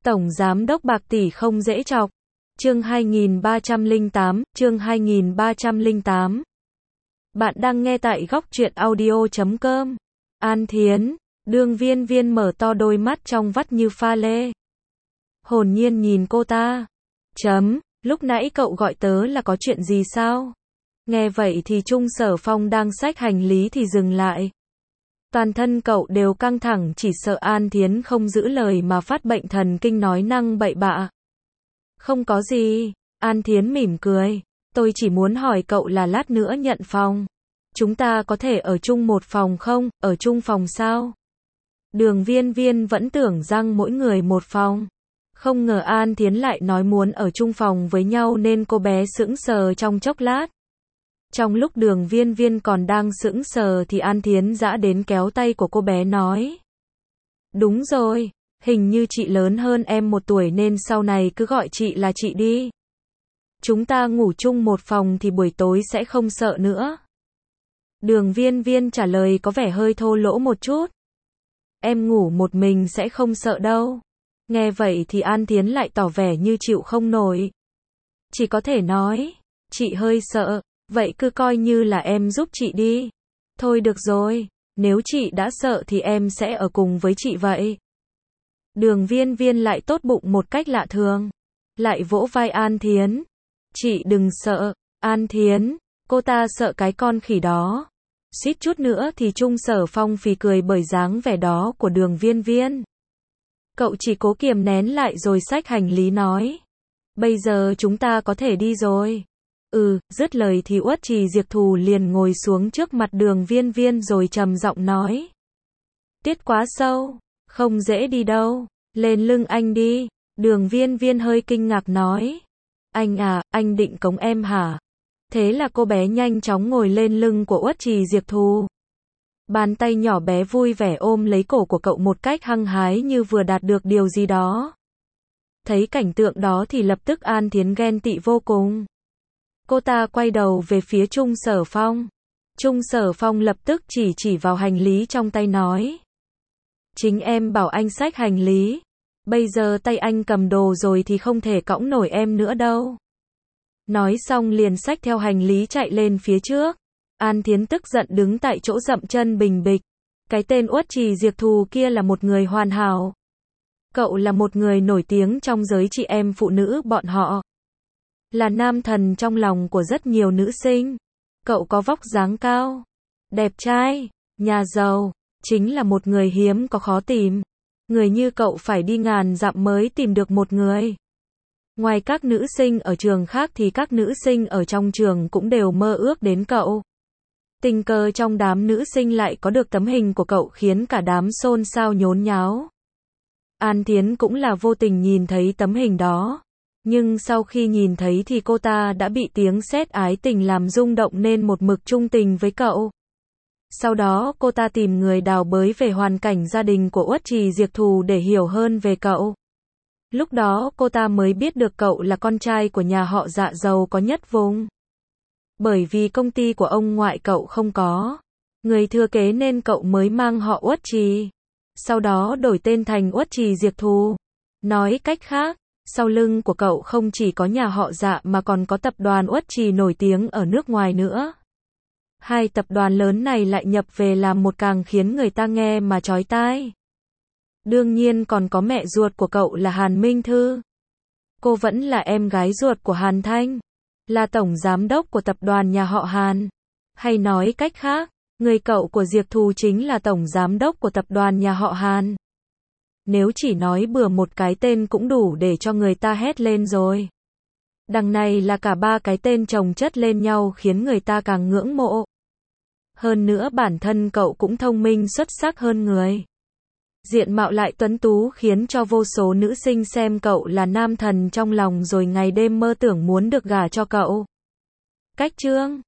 Tổng Giám đốc bạc tỷ không dễ chọc. Chương 2308. Bạn đang nghe tại góc truyện audio.com. An Thiến, Đường Viên Viên mở to đôi mắt trong vắt như pha lê. Hồn nhiên nhìn cô ta. Lúc nãy cậu gọi tớ là có chuyện gì sao? Nghe vậy thì Trung Sở Phong đang xách hành lý thì dừng lại. Toàn thân cậu đều căng thẳng, chỉ sợ An Thiến không giữ lời mà phát bệnh thần kinh nói năng bậy bạ. Không có gì, An Thiến mỉm cười. Tôi chỉ muốn hỏi cậu là lát nữa nhận phòng. Chúng ta có thể ở chung một phòng không? Ở chung phòng sao? Đường Viên Viên vẫn tưởng rằng mỗi người một phòng. Không ngờ An Thiến lại nói muốn ở chung phòng với nhau nên cô bé sững sờ trong chốc lát. Trong lúc Đường Viên Viên còn đang sững sờ thì An Thiến dã đến kéo tay của cô bé nói. Đúng rồi, hình như chị lớn hơn em 1 tuổi nên sau này cứ gọi chị là chị đi. Chúng ta ngủ chung một phòng thì buổi tối sẽ không sợ nữa. Đường Viên Viên trả lời có vẻ hơi thô lỗ một chút. Em ngủ một mình sẽ không sợ đâu. Nghe vậy thì An Thiến lại tỏ vẻ như chịu không nổi. Chỉ có thể nói, chị hơi sợ, vậy cứ coi như là em giúp chị đi. Thôi được rồi, nếu chị đã sợ thì em sẽ ở cùng với chị vậy. Đường Viên Viên lại tốt bụng một cách lạ thường. Lại vỗ vai An Thiến. Chị đừng sợ, An Thiến, cô ta sợ cái con khỉ đó. Suýt chút nữa thì Trung Sở Phong phì cười bởi dáng vẻ đó của Đường Viên Viên. Cậu chỉ cố kiềm nén lại rồi xách hành lý nói. Bây giờ chúng ta có thể đi rồi. Dứt lời thì Uất Trì Diệp Thù liền ngồi xuống trước mặt Đường Viên Viên rồi trầm giọng nói. Tiết quá sâu, không dễ đi đâu, lên lưng anh đi. Đường Viên Viên hơi kinh ngạc nói. Anh à, anh định cống em hả? Thế là cô bé nhanh chóng ngồi lên lưng của Uất Trì Diệp Thù. Bàn tay nhỏ bé vui vẻ ôm lấy cổ của cậu một cách hăng hái như vừa đạt được điều gì đó. Thấy cảnh tượng đó thì lập tức An Thiến ghen tị vô cùng. Cô ta quay đầu về phía Trung Sở Phong. Trung Sở Phong lập tức chỉ vào hành lý trong tay nói. Chính em bảo anh xách hành lý. Bây giờ tay anh cầm đồ rồi thì không thể cõng nổi em nữa đâu. Nói xong liền xách theo hành lý chạy lên phía trước. An Thiến tức giận đứng tại chỗ dậm chân bình bịch. Cái tên Uất Trì Diệp Thù kia là một người hoàn hảo. Cậu là một người nổi tiếng trong giới chị em phụ nữ bọn họ. Là nam thần trong lòng của rất nhiều nữ sinh. Cậu có vóc dáng cao, đẹp trai, nhà giàu, chính là một người hiếm có khó tìm. Người như cậu phải đi ngàn dặm mới tìm được một người. Ngoài các nữ sinh ở trường khác thì các nữ sinh ở trong trường cũng đều mơ ước đến cậu. Tình cờ trong đám nữ sinh lại có được tấm hình của cậu khiến cả đám xôn xao nhốn nháo. An Thiến cũng là vô tình nhìn thấy tấm hình đó. Nhưng sau khi nhìn thấy thì cô ta đã bị tiếng sét ái tình làm rung động nên một mực trung tình với cậu. Sau đó cô ta tìm người đào bới về hoàn cảnh gia đình của Uất Trì Diệp Thù để hiểu hơn về cậu. Lúc đó cô ta mới biết được cậu là con trai của nhà họ Dạ giàu có nhất vùng. Bởi vì công ty của ông ngoại cậu không có người thừa kế nên cậu mới mang họ Uất Trì. Sau đó đổi tên thành Uất Trì Diệp Thù. Nói cách khác, sau lưng của cậu không chỉ có nhà họ Dạ mà còn có tập đoàn Uất Trì nổi tiếng ở nước ngoài nữa. Hai tập đoàn lớn này lại nhập về làm một càng khiến người ta nghe mà chói tai. Đương nhiên còn có mẹ ruột của cậu là Hàn Minh Thư. Cô vẫn là em gái ruột của Hàn Thanh, là tổng giám đốc của tập đoàn nhà họ Hàn. Hay nói cách khác, người cậu của Diệp Thù chính là tổng giám đốc của tập đoàn nhà họ Hàn. Nếu chỉ nói bừa một cái tên cũng đủ để cho người ta hét lên rồi. Đằng này là cả 3 cái tên chồng chất lên nhau khiến người ta càng ngưỡng mộ. Hơn nữa bản thân cậu cũng thông minh xuất sắc hơn người. Diện mạo lại tuấn tú khiến cho vô số nữ sinh xem cậu là nam thần trong lòng rồi ngày đêm mơ tưởng muốn được gả cho cậu. Cách chương